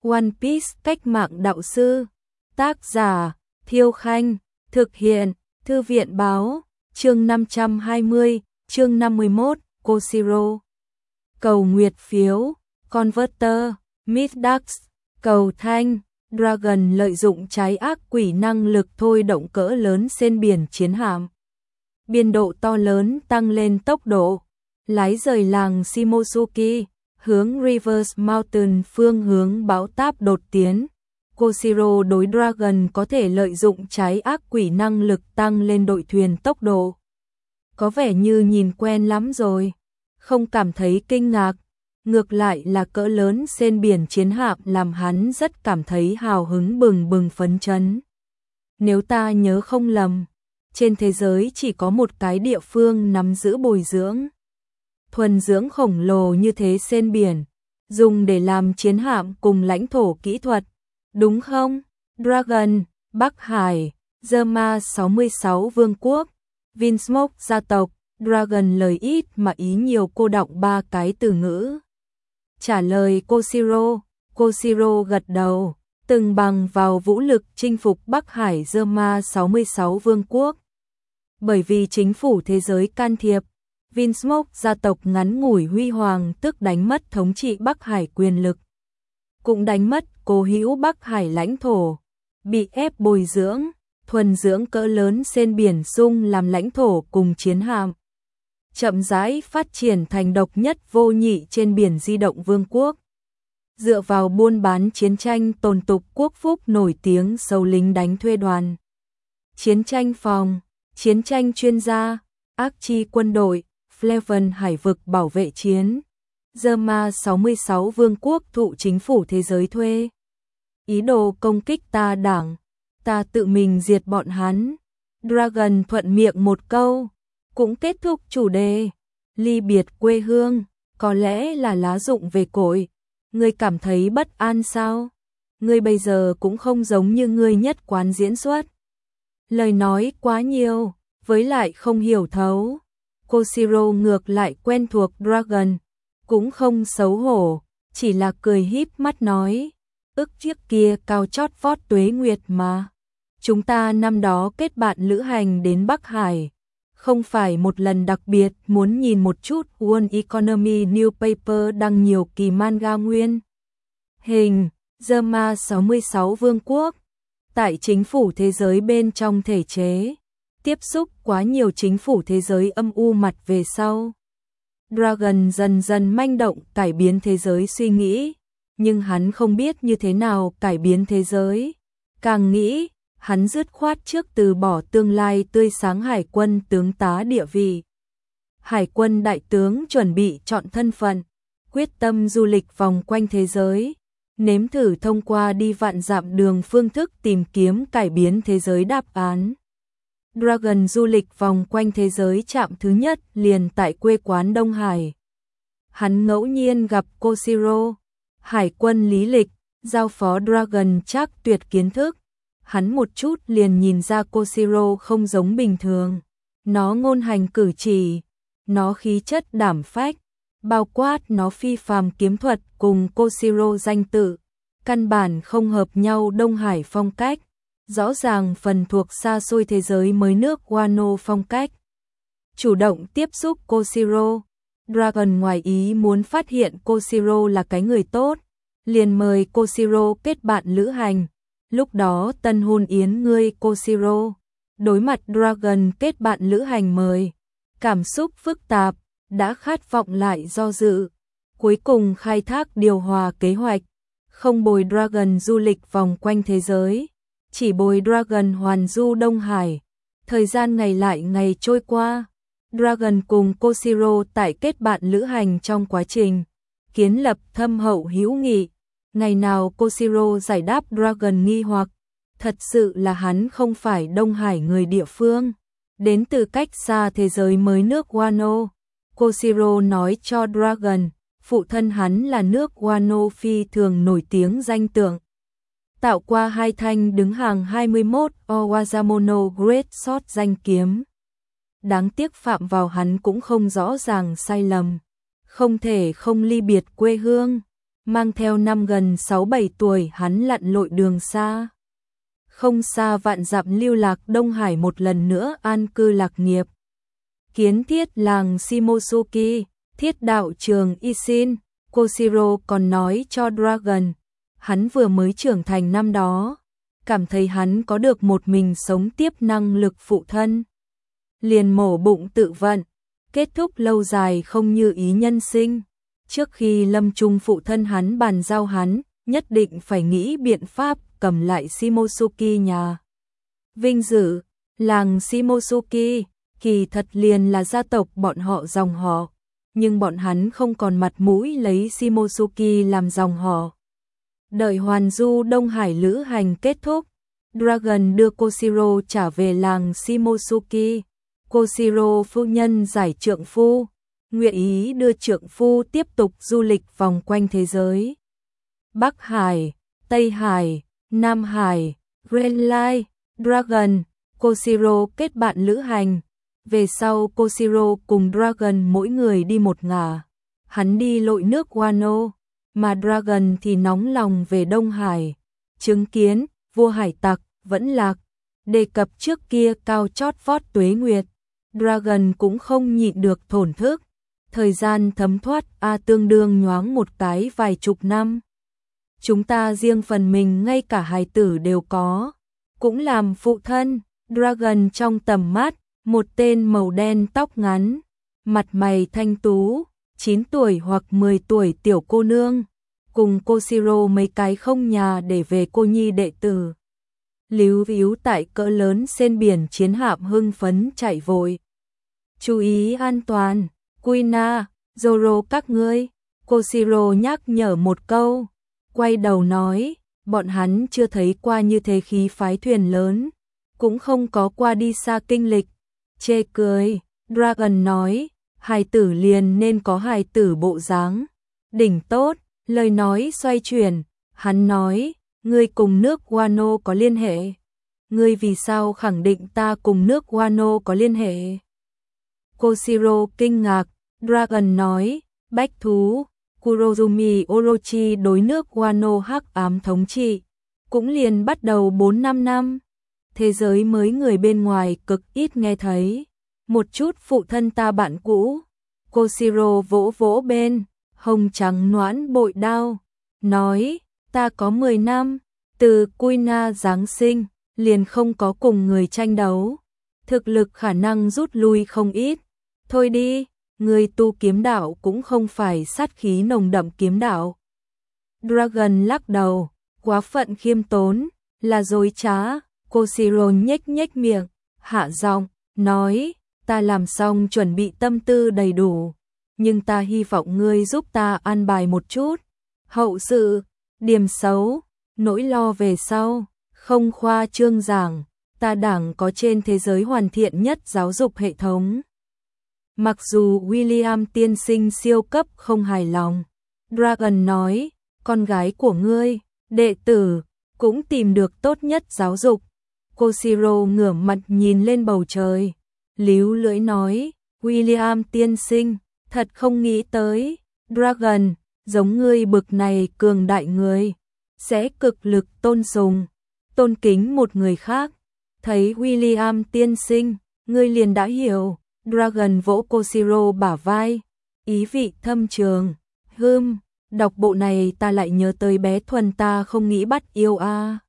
One Piece cách mạng đạo sư. Tác giả Thiêu Khanh. Thực hiện Thư viện Báo. Chương 520, chương 51, Koshiro. Cầu nguyệt phiếu, Converter, Midax, cầu thanh, Dragon lợi dụng trái ác quỷ năng lực thôi động cỡ lớn trên biển chiến hạm. Biên độ to lớn tăng lên tốc độ, lái rời làng Shimosuki, hướng Reverse Mountain phương hướng bão táp đột tiến. Koshiro đối Dragon có thể lợi dụng trái ác quỷ năng lực tăng lên đội thuyền tốc độ. Có vẻ như nhìn quen lắm rồi, không cảm thấy kinh ngạc. Ngược lại là cỡ lớn trên biển chiến hạm làm hắn rất cảm thấy hào hứng bừng bừng phấn chấn. Nếu ta nhớ không lầm, trên thế giới chỉ có một cái địa phương nắm giữ bồi dưỡng thuần dưỡng khổng lồ như thế trên biển, dùng để làm chiến hạm cùng lãnh thổ kỹ thuật, đúng không? Dragon, Bắc Hải, Zerma 66 Vương quốc, Vinsmoke gia tộc. Dragon lời ít mà ý nhiều cô đọng ba cái từ ngữ. Trả lời Koshiro, Koshiro gật đầu, từng bằng vào vũ lực chinh phục Bắc Hải Zerma 66 Vương quốc. Bởi vì chính phủ thế giới can thiệp, Vinsmoke gia tộc ngắn ngủi huy hoàng tức đánh mất thống trị Bắc Hải quyền lực, cũng đánh mất cố hữu Bắc Hải lãnh thổ, bị ép bồi dưỡng, thuần dưỡng cỡ lớn trên biển sung làm lãnh thổ cùng chiến hạm. Chậm rãi phát triển thành độc nhất vô nhị trên biển di động vương quốc. Dựa vào buôn bán chiến tranh tồn tục quốc phúc nổi tiếng sâu lính đánh thuê đoàn, chiến tranh phòng, chiến tranh chuyên gia, ác chi quân đội, Fleven hải vực bảo vệ chiến. Zerma 66 vương quốc thụ chính phủ thế giới thuê. Ý đồ công kích ta đảng, ta tự mình diệt bọn hắn. Dragon thuận miệng một câu, cũng kết thúc chủ đề. Ly biệt quê hương, có lẽ là lá rụng về cội. Ngươi cảm thấy bất an sao? Ngươi bây giờ cũng không giống như ngươi nhất quán diễn xuất. Lời nói quá nhiều, với lại không hiểu thấu. Koshiro ngược lại quen thuộc Dragon, cũng không xấu hổ, chỉ là cười híp mắt nói. Ức chiếc kia cao chót vót tuế nguyệt mà. Chúng ta năm đó kết bạn lữ hành đến Bắc Hải. Không phải một lần đặc biệt muốn nhìn một chút World Economy Newspaper đăng nhiều kỳ manga nguyên hình, Zerma 66 Vương quốc. Tại chính phủ thế giới bên trong thể chế, tiếp xúc quá nhiều chính phủ thế giới âm u mặt về sau. Dragon dần dần manh động cải biến thế giới suy nghĩ, nhưng hắn không biết như thế nào cải biến thế giới. Càng nghĩ, hắn dứt khoát trước từ bỏ tương lai tươi sáng hải quân tướng tá địa vị. Hải quân đại tướng chuẩn bị chọn thân phận, quyết tâm du lịch vòng quanh thế giới, nếm thử thông qua đi vạn dặm đường phương thức tìm kiếm cải biến thế giới đáp án. Dragon du lịch vòng quanh thế giới chạm thứ nhất liền tại quê quán Đông Hải. Hắn ngẫu nhiên gặp Koshiro, hải quân lý lịch, giao phó Dragon chắc tuyệt kiến thức. Hắn một chút liền nhìn ra Koshiro không giống bình thường. Nó ngôn hành cử chỉ, nó khí chất đảm phách, bao quát nó phi phàm kiếm thuật cùng Koshiro danh tự, căn bản không hợp nhau Đông Hải phong cách, rõ ràng phần thuộc xa xôi thế giới mới nước Wano phong cách. Chủ động tiếp xúc Koshiro, Dragon ngoài ý muốn phát hiện Koshiro là cái người tốt, liền mời Koshiro kết bạn lữ hành. Lúc đó tân hôn yến ngươi Koshiro, đối mặt Dragon kết bạn lữ hành mời, cảm xúc phức tạp, đã khát vọng lại do dự, cuối cùng khai thác điều hòa kế hoạch, không bồi Dragon du lịch vòng quanh thế giới, chỉ bồi Dragon hoàn du Đông Hải. Thời gian ngày lại ngày trôi qua, Dragon cùng Koshiro tại kết bạn lữ hành trong quá trình kiến lập thâm hậu hữu nghị. Ngày nào Koshiro giải đáp Dragon nghi hoặc, thật sự là hắn không phải Đông Hải người địa phương, đến từ cách xa thế giới mới nước Wano. Koshiro nói cho Dragon, phụ thân hắn là nước Wano phi thường nổi tiếng danh tượng, tạo qua hai thanh đứng hàng 21 Owazamono Great Sword danh kiếm. Đáng tiếc phạm vào hắn cũng không rõ ràng sai lầm, không thể không ly biệt quê hương. mang theo năm gần 6-7 tuổi hắn lặn lội đường xa. Không xa vạn dặm lưu lạc Đông Hải một lần nữa an cư lạc nghiệp. Kiến thiết làng Shimosuki, thiết đạo trường Ishin, Koshiro còn nói cho Dragon, hắn vừa mới trưởng thành năm đó, cảm thấy hắn có được một mình sống tiếp năng lực phụ thân. Liền mổ bụng tự vận, kết thúc lâu dài không như ý nhân sinh. Trước khi lâm chung phụ thân hắn bàn giao hắn, nhất định phải nghĩ biện pháp cầm lại Shimosuki nhà. Vinh dự, làng Shimosuki, kỳ thật liền là gia tộc bọn họ dòng họ, nhưng bọn hắn không còn mặt mũi lấy Shimosuki làm dòng họ. Đợi hoàn du Đông Hải lữ hành kết thúc, Dragon đưa Koshiro trả về làng Shimosuki. Koshiro phu nhân giải trượng phu, nguyện ý đưa trượng phu tiếp tục du lịch vòng quanh thế giới. Bắc Hải, Tây Hải, Nam Hải, Red Line, Dragon, Koshiro kết bạn lữ hành. Về sau Koshiro cùng Dragon mỗi người đi một ngả. Hắn đi lội nước Wano, mà Dragon thì nóng lòng về Đông Hải. Chứng kiến, vua hải tặc, vẫn lạc. Đề cập trước kia cao chót vót tuế nguyệt. Dragon cũng không nhịn được thổn thức. Thời gian thấm thoát tương đương nhoáng một cái vài chục năm. Chúng ta riêng phần mình ngay cả hài tử đều có. Cũng làm phụ thân, Dragon trong tầm mắt, một tên màu đen tóc ngắn, mặt mày thanh tú, 9 tuổi hoặc 10 tuổi tiểu cô nương, cùng Koshiro mấy cái không nhà để về cô nhi đệ tử. Líu víu tại cỡ lớn trên biển chiến hạm hưng phấn chạy vội. Chú ý an toàn, Kuina, Zoro các ngươi, Koshiro nhắc nhở một câu, quay đầu nói, bọn hắn chưa thấy qua như thế khí phái thuyền lớn, cũng không có qua đi xa kinh lịch. Chê cười, Dragon nói, hài tử liền nên có hài tử bộ dáng. Đỉnh tốt, lời nói xoay chuyển, hắn nói, ngươi cùng nước Wano có liên hệ. Ngươi vì sao khẳng định ta cùng nước Wano có liên hệ? Koshiro kinh ngạc, Dragon nói, bách thú, Kurozumi Orochi đối nước Wano hắc ám thống trị, cũng liền bắt đầu 4-5 năm. Thế giới mới người bên ngoài cực ít nghe thấy. Một chút phụ thân ta bạn cũ. Koshiro vỗ vỗ bên, hồng trắng noãn bội đao. Nói, ta có 10 năm, từ Kuina Giáng sinh, liền không có cùng người tranh đấu. Thực lực khả năng rút lui không ít. Thôi đi, người tu kiếm đạo cũng không phải sát khí nồng đậm kiếm đạo. Dragon lắc đầu, quá phận khiêm tốn, là dối trá. Koshiro nhếch nhếch miệng, hạ giọng, nói, ta làm xong chuẩn bị tâm tư đầy đủ, nhưng ta hy vọng ngươi giúp ta an bài một chút. Hậu sự, điểm xấu, nỗi lo về sau, không khoa trương giảng, ta đảng có trên thế giới hoàn thiện nhất giáo dục hệ thống. Mặc dù William tiên sinh siêu cấp không hài lòng, Dragon nói, con gái của ngươi, đệ tử, cũng tìm được tốt nhất giáo dục. Koshiro ngửa mặt nhìn lên bầu trời, líu lưỡi nói, William tiên sinh, thật không nghĩ tới, Dragon, giống ngươi bực này cường đại người, sẽ cực lực tôn sùng, tôn kính một người khác. Thấy William tiên sinh, ngươi liền đã hiểu. Dragon vỗ Koshiro bả vai, ý vị thâm trường, đọc bộ này ta lại nhớ tới bé Thuần ta không nghĩ bắt yêu a.